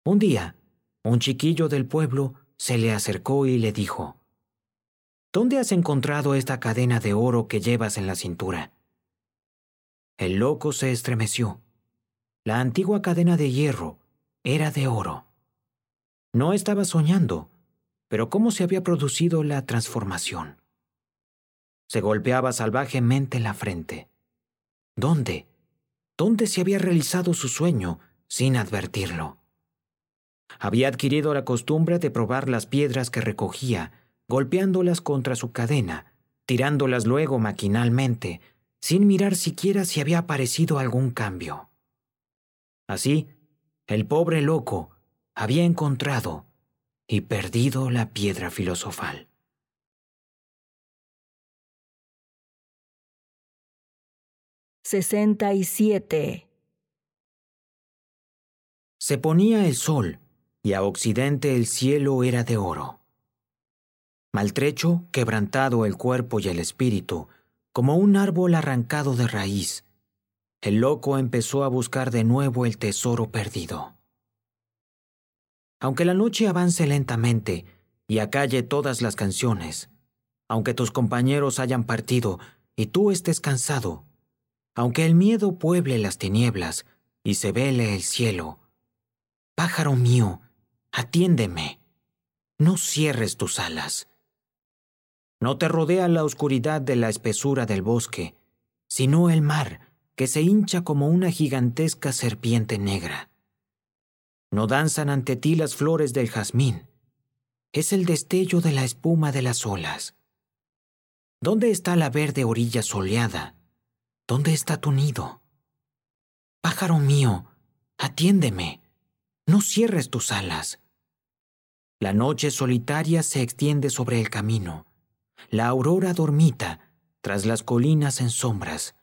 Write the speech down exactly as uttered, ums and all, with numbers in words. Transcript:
Un día, un chiquillo del pueblo se le acercó y le dijo: ¿Dónde has encontrado esta cadena de oro que llevas en la cintura? El loco se estremeció. La antigua cadena de hierro era de oro. No estaba soñando, pero ¿cómo se había producido la transformación? Se golpeaba salvajemente la frente. ¿Dónde? ¿Dónde se había realizado su sueño sin advertirlo? Había adquirido la costumbre de probar las piedras que recogía, golpeándolas contra su cadena, tirándolas luego maquinalmente, sin mirar siquiera si había aparecido algún cambio. Así, el pobre loco había encontrado y perdido la piedra filosofal. sesenta y siete. Se ponía el sol, y a occidente el cielo era de oro. Maltrecho, quebrantado el cuerpo y el espíritu, como un árbol arrancado de raíz, el loco empezó a buscar de nuevo el tesoro perdido. Aunque la noche avance lentamente y acalle todas las canciones, aunque tus compañeros hayan partido y tú estés cansado, aunque el miedo pueble las tinieblas y se vele el cielo, pájaro mío, atiéndeme, no cierres tus alas. No te rodea la oscuridad de la espesura del bosque, sino el mar que se hincha como una gigantesca serpiente negra. No danzan ante ti las flores del jazmín, es el destello de la espuma de las olas. ¿Dónde está la verde orilla soleada? ¿Dónde está tu nido? Pájaro mío, atiéndeme, no cierres tus alas. La noche solitaria se extiende sobre el camino. La aurora dormita tras las colinas en sombras.